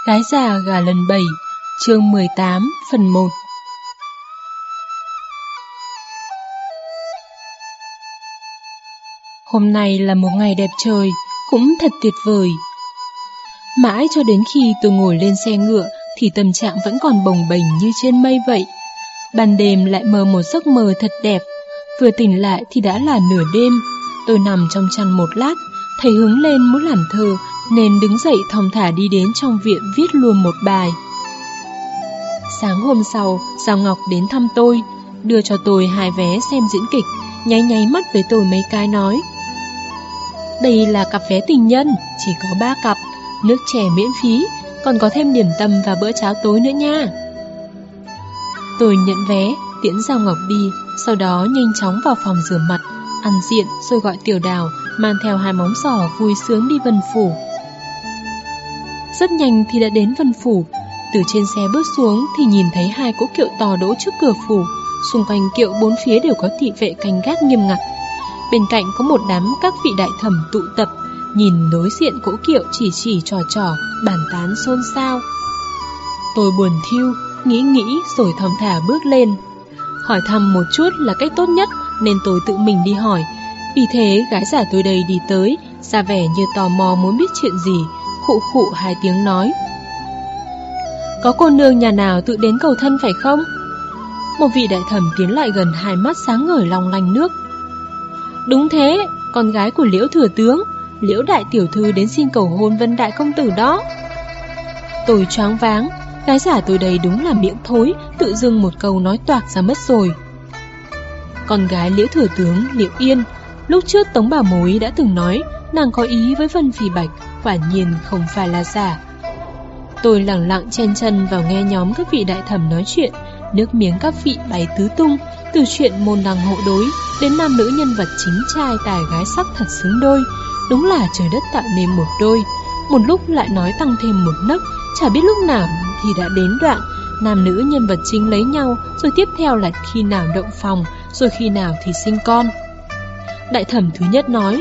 Gái già gả lần 7, chương 18, phần 1. Hôm nay là một ngày đẹp trời, cũng thật tuyệt vời. Mãi cho đến khi tôi ngồi lên xe ngựa thì tâm trạng vẫn còn bồng bềnh như trên mây vậy. Ban đêm lại mơ một giấc mơ thật đẹp. Vừa tỉnh lại thì đã là nửa đêm. Tôi nằm trong chăn một lát, thấy hứng lên muốn làm thơ nên đứng dậy thong thả đi đến trong viện viết luôn một bài. Sáng hôm sau, Giao Ngọc đến thăm tôi, đưa cho tôi 2 vé xem diễn kịch, nháy nháy mắt với tôi mấy cái nói: đây là cặp vé tình nhân, chỉ có 3 cặp, nước chè miễn phí, còn có thêm điểm tâm và bữa cháo tối nữa nha. Tôi nhận vé, tiễn Giao Ngọc đi, sau đó nhanh chóng vào phòng rửa mặt, ăn diện rồi gọi Tiểu Đào mang theo 2 móng giò vui sướng đi Vân Phủ. Rất nhanh thì đã đến Vân Phủ. Từ trên xe bước xuống thì nhìn thấy 2 cỗ kiệu to đỗ trước cửa phủ. Xung quanh kiệu 4 phía đều có thị vệ canh gác nghiêm ngặt. Bên cạnh có một đám các vị đại thẩm tụ tập, nhìn đối diện cỗ kiệu chỉ trò, bàn tán xôn xao. Tôi buồn thiu, nghĩ rồi thong thả bước lên. Hỏi thăm một chút là cách tốt nhất nên tôi tự mình đi hỏi. Vì thế gái giả tôi đây đi tới, ra vẻ như tò mò muốn biết chuyện gì, khụ 2 tiếng nói: có cô nương nhà nào tự đến cầu thân phải không? Một vị đại thẩm tiến lại gần, 2 mắt sáng ngời long lanh nước. Đúng thế, con gái của Liễu thừa tướng, Liễu đại tiểu thư đến xin cầu hôn Vân đại công tử đó. Tôi choáng váng, gái giả tôi đây đúng là miệng thối, tự dưng một câu nói toạc ra mất rồi. Con gái Liễu thừa tướng Liễu Yên, lúc trước Tống Bảo Mối đã từng nói nàng có ý với Vân Phỉ Bạch, quả nhiên không phải là giả. Tôi lẳng lặng chen chân vào nghe nhóm các vị đại thẩm nói chuyện, nước miếng các vị bay tứ tung, từ chuyện môn đăng hộ đối đến nam nữ nhân vật chính trai tài gái sắc thật xứng đôi. Đúng là trời đất tạo nên một đôi. Một lúc lại nói tăng thêm một nấc, chả biết lúc nào thì đã đến đoạn nam nữ nhân vật chính lấy nhau, rồi tiếp theo là khi nào động phòng, rồi khi nào thì sinh con. Đại thẩm thứ nhất nói: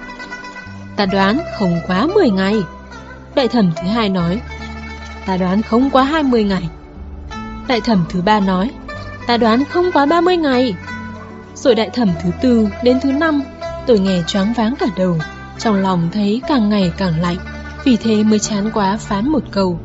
ta đoán không quá 10 ngày. Đại thẩm thứ hai nói: ta đoán không quá 20 ngày. Đại thẩm thứ ba nói: ta đoán không quá 30 ngày. Rồi đại thẩm thứ tư đến thứ 5. Tôi nghe choáng váng cả đầu, trong lòng thấy càng ngày càng lạnh, vì thế mới chán quá phán một câu: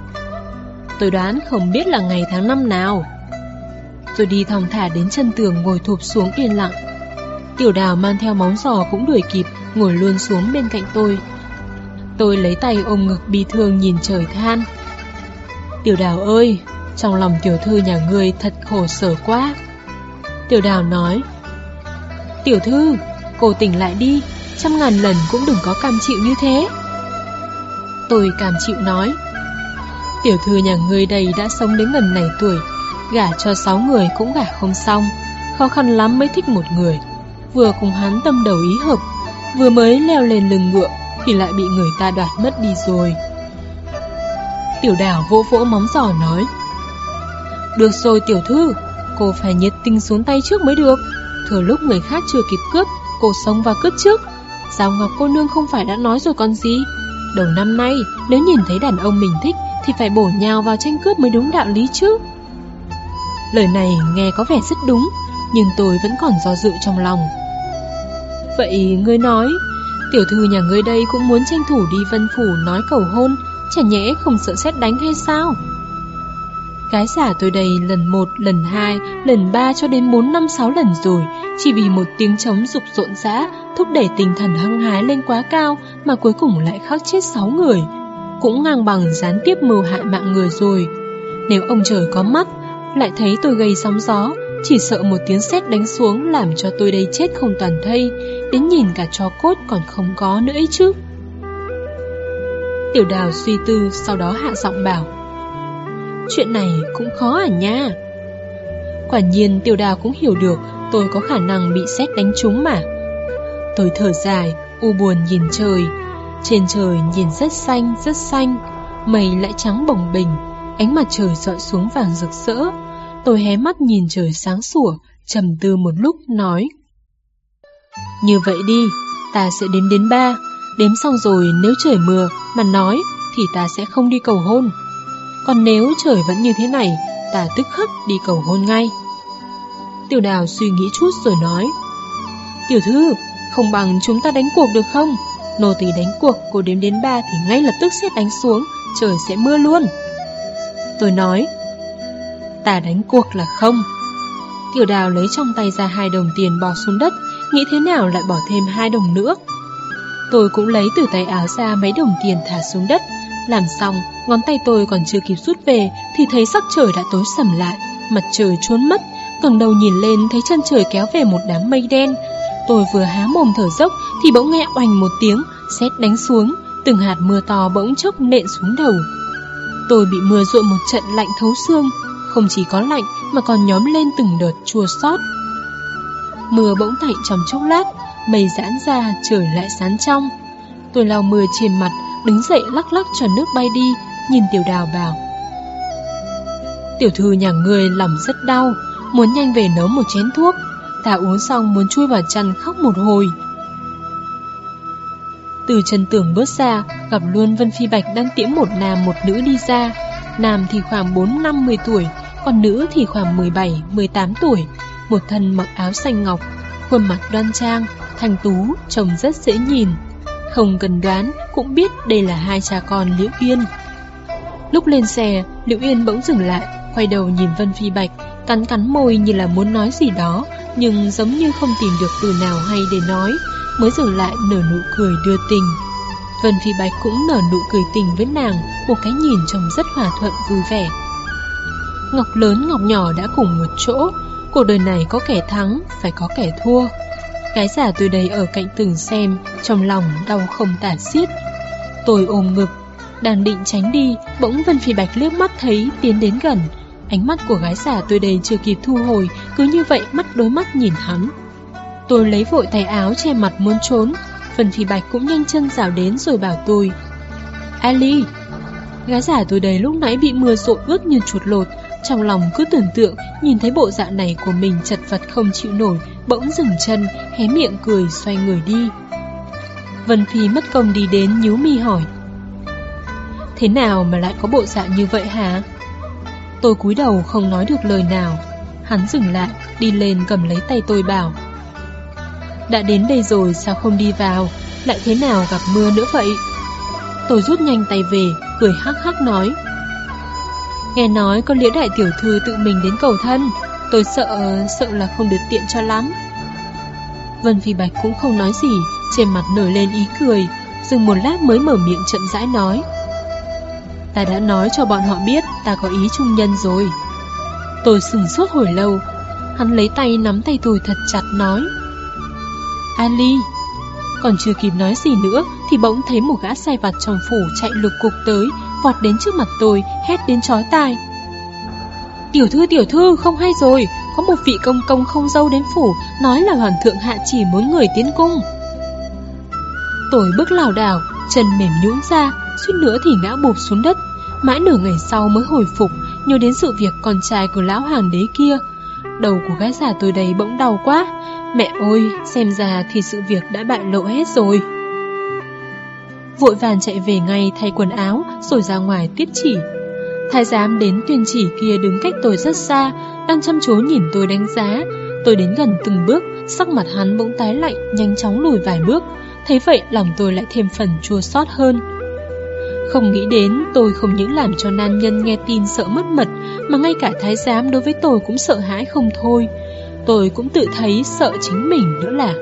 tôi đoán không biết là ngày tháng năm nào. Rồi đi thong thả đến chân tường ngồi thụp xuống yên lặng. Tiểu Đào mang theo móng giò cũng đuổi kịp, ngồi luôn xuống bên cạnh tôi. Tôi lấy tay ôm ngực bi thương nhìn trời than: Tiểu Đào ơi, trong lòng tiểu thư nhà ngươi thật khổ sở quá. Tiểu Đào nói: tiểu thư, cô tỉnh lại đi, 100.000 lần cũng đừng có cam chịu như thế. Tôi cam chịu nói: tiểu thư nhà ngươi đây đã sống đến gần này tuổi, gả cho 6 người cũng gả không xong, khó khăn lắm mới thích một người. Vừa cùng hắn tâm đầu ý hợp, vừa mới leo lên lưng ngựa thì lại bị người ta đoạt mất đi rồi. Tiểu Đào vỗ vỗ móng giò nói: được rồi tiểu thư, cô phải nhiệt tình xuống tay trước mới được. Thừa lúc người khác chưa kịp cướp, cô xông vào cướp trước. Giao Ngọc cô nương không phải đã nói rồi còn gì. Đầu năm nay nếu nhìn thấy đàn ông mình thích thì phải bổ nhào vào tranh cướp mới đúng đạo lý chứ. Lời này nghe có vẻ rất đúng, nhưng tôi vẫn còn do dự trong lòng. Vậy ngươi nói, tiểu thư nhà ngươi đây cũng muốn tranh thủ đi Vân Phủ nói cầu hôn, chả nhẽ không sợ sét đánh hay sao? Gái giả tôi đây lần 1, lần 2, lần 3 cho đến 4, 5, 6 lần rồi, chỉ vì một tiếng trống rục rộn rã thúc đẩy tinh thần hăng hái lên quá cao mà cuối cùng lại khắc chết 6 người, cũng ngang bằng gián tiếp mưu hại mạng người rồi. Nếu ông trời có mắt lại thấy tôi gây sóng gió, chỉ sợ một tiếng sét đánh xuống làm cho tôi đây chết không toàn thây, đến nhìn cả tro cốt còn không có nữa ấy chứ. Tiểu Đào suy tư, sau đó hạ giọng bảo: chuyện này cũng khó à nha. Quả nhiên Tiểu Đào cũng hiểu được tôi có khả năng bị sét đánh trúng mà. Tôi thở dài, u buồn nhìn trời. Trên trời nhìn rất xanh, mây lại trắng bồng bềnh, ánh mặt trời rọi xuống vàng rực rỡ. Tôi hé mắt nhìn trời sáng sủa, trầm tư một lúc nói: như vậy đi, ta sẽ đếm đến 3. Đếm xong rồi nếu trời mưa mà nói thì ta sẽ không đi cầu hôn. Còn nếu trời vẫn như thế này, ta tức khắc đi cầu hôn ngay. Tiểu Đào suy nghĩ chút rồi nói: Tiểu thư, không bằng chúng ta đánh cuộc được không? Nô tỳ đánh cuộc, cô đếm đến 3 thì ngay lập tức sét đánh xuống, trời sẽ mưa luôn. Tôi nói: Ta đánh cuộc là không. Tiểu Đào lấy trong tay ra 2 đồng tiền bỏ xuống đất, nghĩ thế nào lại bỏ thêm 2 đồng nữa. Tôi cũng lấy từ tay áo ra mấy đồng tiền thả xuống đất. Làm xong, ngón tay tôi còn chưa kịp rút về thì thấy sắc trời đã tối sầm lại, mặt trời trốn mất. Ngẩng đầu nhìn lên thấy chân trời kéo về một đám mây đen. Tôi vừa há mồm thở dốc thì bỗng nghe oành một tiếng, sét đánh xuống, từng hạt mưa to bỗng chốc nện xuống đầu. Tôi bị mưa dội một trận lạnh thấu xương, không chỉ có lạnh mà còn nhóm lên từng đợt chua xót. Mưa bỗng tạnh trong chốc lát, mây giãn ra, trời lại sáng trong. Tôi lau mưa trên mặt, đứng dậy lắc lắc cho nước bay đi, nhìn Tiểu Đào bảo: Tiểu thư nhà ngươi lòng rất đau, muốn nhanh về nấu một chén thuốc. Ta uống xong muốn chui vào chăn khóc một hồi. Từ chân tường bước ra, gặp luôn Vân Phi Bạch đang tiễn một nam một nữ đi ra. Nam thì khoảng 4-50 tuổi, còn nữ thì khoảng 17-18 tuổi. Một thân mặc áo xanh ngọc, khuôn mặt đoan trang, thanh tú, trông rất dễ nhìn. Không cần đoán cũng biết đây là 2 cha con Liễu Yên. Lúc lên xe, Liễu Yên bỗng dừng lại, quay đầu nhìn Vân Phi Bạch, cắn môi như là muốn nói gì đó, nhưng giống như không tìm được từ nào hay để nói, mới dừng lại nở nụ cười đưa tình. Vân Phi Bạch cũng nở nụ cười tình với nàng, một cái nhìn trông rất hòa thuận vui vẻ. Ngọc lớn ngọc nhỏ đã cùng một chỗ, cuộc đời này có kẻ thắng, phải có kẻ thua. Gái già tôi đây ở cạnh tường xem, trong lòng đau không tả xiết. Tôi ôm ngực, đang định tránh đi, bỗng Vân Phi Bạch liếc mắt thấy tiến đến gần. Ánh mắt của gái già tôi đây chưa kịp thu hồi, cứ như vậy mắt đối mắt nhìn hắn. Tôi lấy vội tay áo che mặt muốn trốn. Vân Phi Bạch cũng nhanh chân rảo đến rồi bảo tôi: Ali. Gái già tôi đây lúc nãy bị mưa dội ướt như chuột lột, trong lòng cứ tưởng tượng nhìn thấy bộ dạng này của mình chật vật không chịu nổi, bỗng dừng chân, hé miệng cười xoay người đi. Vân Phi mất công đi đến nhíu mi hỏi: Thế nào mà lại có bộ dạng như vậy hả? Tôi cúi đầu không nói được lời nào. Hắn dừng lại, đi lên cầm lấy tay tôi bảo: Đã đến đây rồi sao không đi vào, lại thế nào gặp mưa nữa vậy? Tôi rút nhanh tay về, cười hắc hắc nói: Nghe nói có Liễu đại tiểu thư tự mình đến cầu thân, tôi sợ là không được tiện cho lắm. Vân Phi Bạch cũng không nói gì, trên mặt nổi lên ý cười, dừng một lát mới mở miệng chậm rãi nói: Ta đã nói cho bọn họ biết ta có ý trung nhân rồi. Tôi sửng sốt hồi lâu. Hắn lấy tay nắm tay tôi thật chặt nói: Ali. Còn chưa kịp nói gì nữa thì bỗng thấy một gã sai vặt trong phủ chạy lục cục tới, vọt đến trước mặt tôi, hét đến chói tai: Tiểu thư, không hay rồi, có một vị công công không dâu đến phủ, nói là hoàng thượng hạ chỉ muốn người tiến cung. Tôi bước lảo đảo, chân mềm nhũn ra, suýt nữa thì ngã bụp xuống đất. Mãi nửa ngày sau mới hồi phục, nhớ đến sự việc con trai của lão hoàng đế kia. Đầu của gái già tôi đây bỗng đau quá. Mẹ ơi, xem ra thì sự việc đã bại lộ hết rồi. Vội vàng chạy về ngay thay quần áo rồi ra ngoài tiếp chỉ. Thái giám đến tuyên chỉ kia đứng cách tôi rất xa, đang chăm chú nhìn tôi đánh giá. Tôi đến gần từng bước, sắc mặt hắn bỗng tái lạnh, nhanh chóng lùi vài bước. Thấy vậy lòng tôi lại thêm phần chua xót hơn. Không nghĩ đến tôi không những làm cho nam nhân nghe tin sợ mất mật, mà ngay cả thái giám đối với tôi cũng sợ hãi không thôi. Tôi cũng tự thấy sợ chính mình nữa là.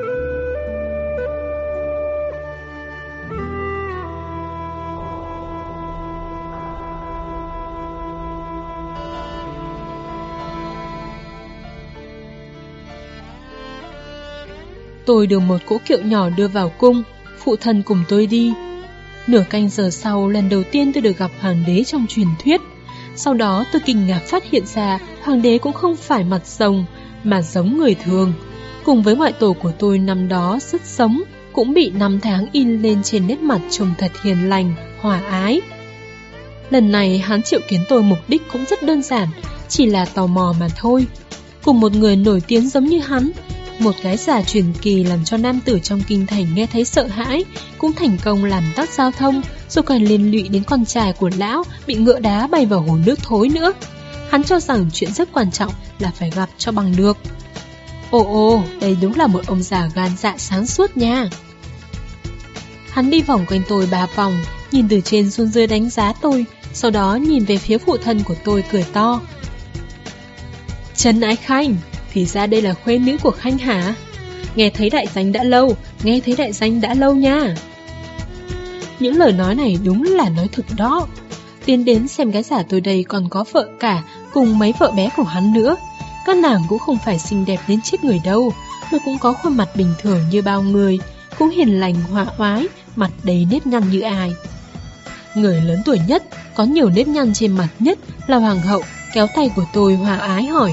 Tôi được một cỗ kiệu nhỏ đưa vào cung, phụ thân cùng tôi đi. Nửa canh giờ sau, lần đầu tiên tôi được gặp hoàng đế trong truyền thuyết. Sau đó tôi kinh ngạc phát hiện ra hoàng đế cũng không phải mặt rồng, mà giống người thường. Cùng với ngoại tổ của tôi năm đó rất giống, cũng bị 5 tháng in lên trên nét mặt trông thật hiền lành, hòa ái. Lần này hắn triệu kiến tôi mục đích cũng rất đơn giản, chỉ là tò mò mà thôi. Cùng một người nổi tiếng giống như hắn, Một gái già truyền kỳ làm cho nam tử trong kinh thành nghe thấy sợ hãi, cũng thành công làm tắc giao thông, rồi còn liên lụy đến con trai của lão bị ngựa đá bay vào hồ nước thối nữa. Hắn cho rằng chuyện rất quan trọng là phải gặp cho bằng được. Ồ, đây đúng là một ông già gan dạ sáng suốt nha. Hắn đi vòng quanh tôi 3 vòng, nhìn từ trên xuống dưới đánh giá tôi, sau đó nhìn về phía phụ thân của tôi cười to. Trần Ái Khanh, thì ra đây là khuê nữ của Khanh hả? Nghe thấy đại danh đã lâu nha. Những lời nói này đúng là nói thực đó. Tiến đến xem gái giả tôi đây còn có vợ cả, cùng mấy vợ bé của hắn nữa. Các nàng cũng không phải xinh đẹp đến chết người đâu, mà cũng có khuôn mặt bình thường như bao người, cũng hiền lành hòa oái, mặt đầy nếp nhăn như ai. Người lớn tuổi nhất, có nhiều nếp nhăn trên mặt nhất là hoàng hậu, kéo tay của tôi hòa ái hỏi.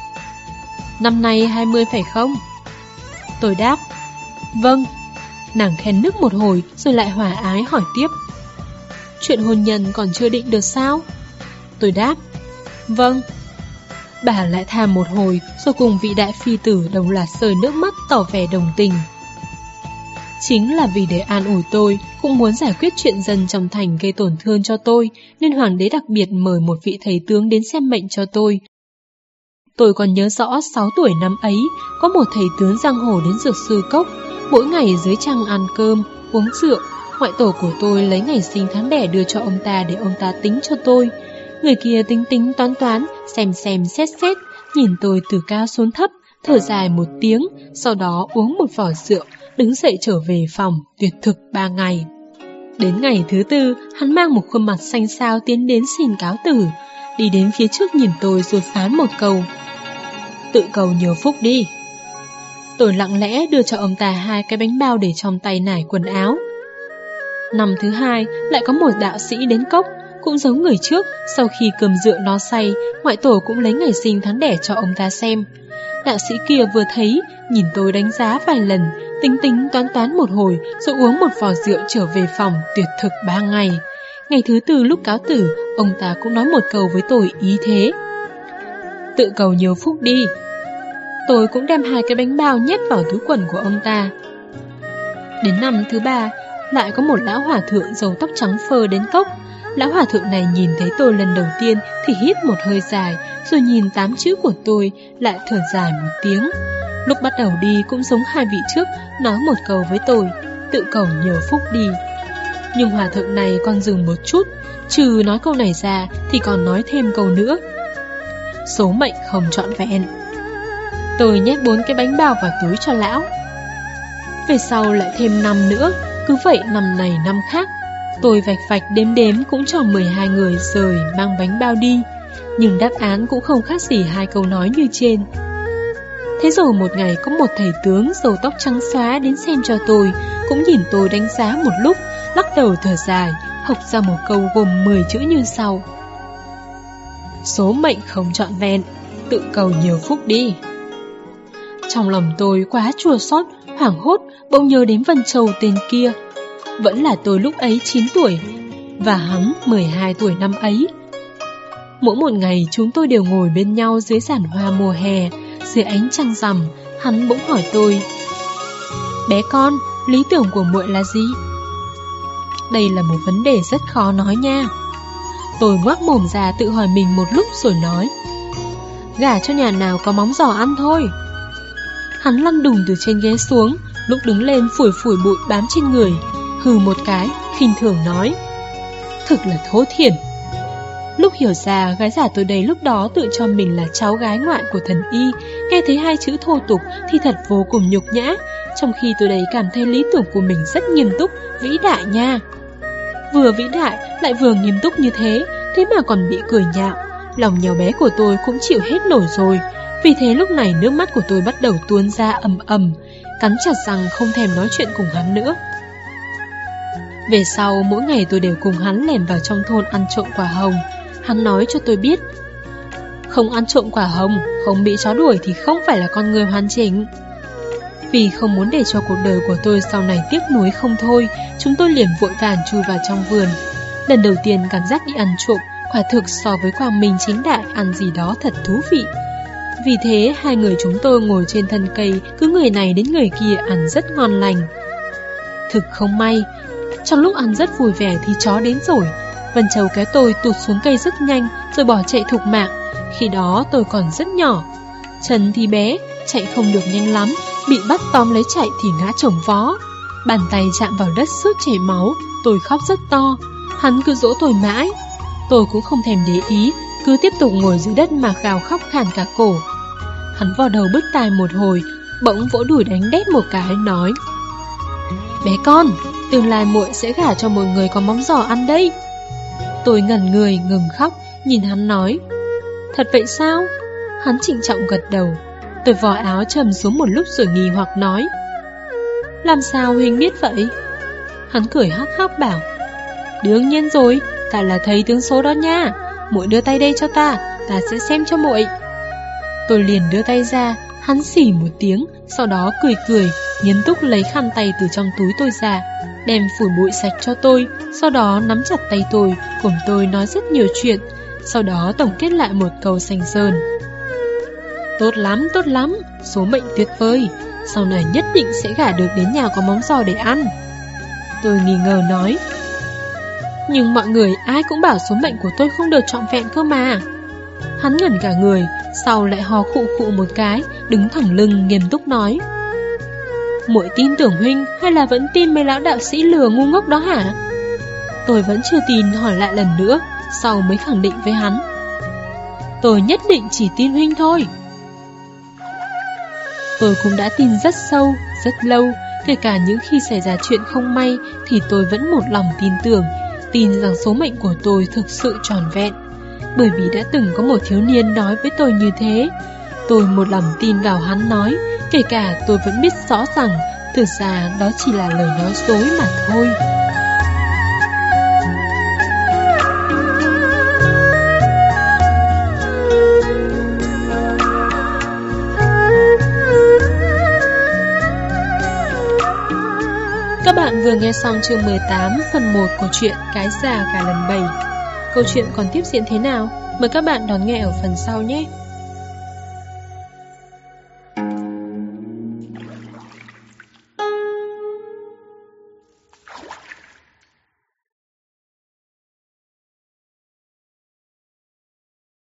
Năm nay 20 phải không? Tôi đáp, vâng. Nàng khen nức một hồi rồi lại hòa ái hỏi tiếp. Chuyện hôn nhân còn chưa định được sao? Tôi đáp, vâng. Bà lại than một hồi rồi cùng vị đại phi tử đồng loạt rơi nước mắt tỏ vẻ đồng tình. Chính là vì để an ủi tôi, cũng muốn giải quyết chuyện dân trong thành gây tổn thương cho tôi, nên hoàng đế đặc biệt mời một vị thầy tướng đến xem mệnh cho tôi. Tôi còn nhớ rõ 6 tuổi năm ấy, có một thầy tướng giang hồ đến dược sư cốc, mỗi ngày dưới trăng ăn cơm, uống rượu. Ngoại tổ của tôi lấy ngày sinh tháng đẻ đưa cho ông ta để ông ta tính cho tôi. Người kia tính tính toán, xem xét, nhìn tôi từ cao xuống thấp, thở dài một tiếng, sau đó uống một vò rượu, đứng dậy trở về phòng, tuyệt thực 3 ngày. Đến ngày thứ 4, hắn mang một khuôn mặt xanh xao tiến đến xin cáo tử, đi đến phía trước nhìn tôi rồi phán một câu. Tự cầu nhiều phúc đi. Tôi lặng lẽ đưa cho ông ta 2 cái bánh bao để trong tay nải quần áo. Năm thứ 2, lại có một đạo sĩ đến cốc, cũng giống người trước, sau khi cơm rượu no say, ngoại tổ cũng lấy ngày sinh tháng đẻ cho ông ta xem. Đạo sĩ kia vừa thấy, nhìn tôi đánh giá vài lần, tính toán một hồi, rồi uống một vò rượu trở về phòng, tuyệt thực 3 ngày. Ngày thứ 4 lúc cáo tử, ông ta cũng nói một câu với tôi ý thế. Tự cầu nhiều phúc đi. Tôi cũng đem 2 cái bánh bao nhét vào túi quần của ông ta. Đến năm thứ 3, lại có một lão hòa thượng râu tóc trắng phơ đến cốc. Lão hòa thượng này nhìn thấy tôi lần đầu tiên thì hít một hơi dài, rồi nhìn 8 chữ của tôi, lại thở dài một tiếng. Lúc bắt đầu đi cũng giống 2 vị trước, nói một câu với tôi, tự cầu nhiều phúc đi. Nhưng hòa thượng này còn dừng một chút, trừ nói câu này ra thì còn nói thêm câu nữa. Số mệnh không trọn vẹn. Tôi nhét 4 cái bánh bao vào túi cho lão. Về sau lại thêm 5 nữa, cứ vậy năm này năm khác. Tôi vạch đếm cũng cho 12 người rời mang bánh bao đi. Nhưng đáp án cũng không khác gì 2 câu nói như trên. Thế rồi một ngày có một thầy tướng râu tóc trắng xóa đến xem cho tôi, cũng nhìn tôi đánh giá một lúc, lắc đầu thở dài, học ra một câu gồm 10 chữ như sau. Số mệnh không trọn vẹn, tự cầu nhiều phúc đi. Trong lòng tôi quá chua xót, hoảng hốt, bỗng nhớ đến Vân Châu tên kia. Vẫn là tôi lúc ấy 9 tuổi, và hắn 12 tuổi năm ấy. Mỗi một ngày chúng tôi đều ngồi bên nhau dưới giàn hoa mùa hè, dưới ánh trăng rằm. Hắn bỗng hỏi tôi, bé con, lý tưởng của muội là gì? Đây là một vấn đề rất khó nói nha. Tôi ngoác mồm ra tự hỏi mình một lúc rồi nói, gả cho nhà nào có móng giò ăn thôi. Hắn lăn đùng từ trên ghế xuống, lúc đứng lên phủi bụi bám trên người, hừ một cái, khinh thường nói, thực là thô thiển. Lúc hiểu ra gái giả tôi đây lúc đó tự cho mình là cháu gái ngoại của thần y, nghe thấy 2 chữ thô tục thì thật vô cùng nhục nhã, trong khi tôi đấy cảm thấy lý tưởng của mình rất nghiêm túc, vĩ đại nha. Vừa vĩ đại lại vừa nghiêm túc như thế, thế mà còn bị cười nhạo. Lòng nhỏ bé của tôi cũng chịu hết nổi rồi. Vì thế lúc này nước mắt của tôi bắt đầu tuôn ra ầm, cắn chặt răng không thèm nói chuyện cùng hắn nữa. Về sau mỗi ngày tôi đều cùng hắn lẻn vào trong thôn ăn trộm quả hồng. Hắn nói cho tôi biết, không ăn trộm quả hồng, không bị chó đuổi thì không phải là con người hoàn chỉnh. Vì không muốn để cho cuộc đời của tôi sau này tiếc nuối không thôi, chúng tôi liền vội vàng chui vào trong vườn. Lần đầu tiên cảm giác đi ăn trộm quả thực so với quang minh chính đại ăn gì đó thật thú vị. Vì thế hai người chúng tôi ngồi trên thân cây, cứ người này đến người kia ăn rất ngon lành. Thực không may, trong lúc ăn rất vui vẻ thì chó đến rồi. Vân Châu kéo tôi tụt xuống cây rất nhanh rồi bỏ chạy thục mạng. Khi đó tôi còn rất nhỏ, chân thì bé, chạy không được nhanh lắm, bị bắt tóm lấy chạy thì ngã chồng vó. Bàn tay chạm vào đất suốt chảy máu, tôi khóc rất to. Hắn cứ dỗ tôi mãi. Tôi cũng không thèm để ý, cứ tiếp tục ngồi dưới đất mà gào khóc khàn cả cổ. Hắn vò đầu bứt tai một hồi, bỗng vỗ đùi đánh đét một cái, nói: "Bé con, tương lai muội sẽ gả cho một người có móng giò ăn đấy." Tôi ngẩn người, ngừng khóc, nhìn hắn nói: "Thật vậy sao?" Hắn trịnh trọng gật đầu. Tôi vò áo trầm xuống một lúc rồi nghi hoặc nói: "Làm sao huynh biết vậy?" Hắn cười hắc hắc bảo: "Đương nhiên rồi, ta là thầy tướng số đó nha. Muội đưa tay đây cho ta sẽ xem cho muội." Tôi liền đưa tay ra, hắn xỉ một tiếng, sau đó cười cười, nghiêm túc lấy khăn tay từ trong túi tôi ra, đem phủi bụi sạch cho tôi, sau đó nắm chặt tay tôi, cùng tôi nói rất nhiều chuyện, sau đó tổng kết lại một câu xanh sơn: tốt lắm, số mệnh tuyệt vời, sau này nhất định sẽ gả được đến nhà có móng giò để ăn." Tôi nghi ngờ nói: "Nhưng mọi người ai cũng bảo số mệnh của tôi không được trọn vẹn cơ mà." Hắn ngẩn cả người, sau lại hò khụ khụ một cái, đứng thẳng lưng nghiêm túc nói: "Muội tin tưởng huynh hay là vẫn tin mấy lão đạo sĩ lừa ngu ngốc đó hả?" Tôi vẫn chưa tin, hỏi lại lần nữa, sau mới khẳng định với hắn: "Tôi nhất định chỉ tin huynh thôi." Tôi cũng đã tin rất sâu, rất lâu, kể cả những khi xảy ra chuyện không may thì tôi vẫn một lòng tin rằng số mệnh của tôi thực sự tròn vẹn. Bởi vì đã từng có một thiếu niên nói với tôi như thế. Tôi một lòng tin vào hắn nói, kể cả tôi vẫn biết rõ rằng thực ra đó chỉ là lời nói dối mà thôi. Các bạn vừa nghe xong chương 18 phần 1 của truyện Cái Già Gà Lần 7. Câu chuyện còn tiếp diễn thế nào? Mời các bạn đón nghe ở phần sau nhé!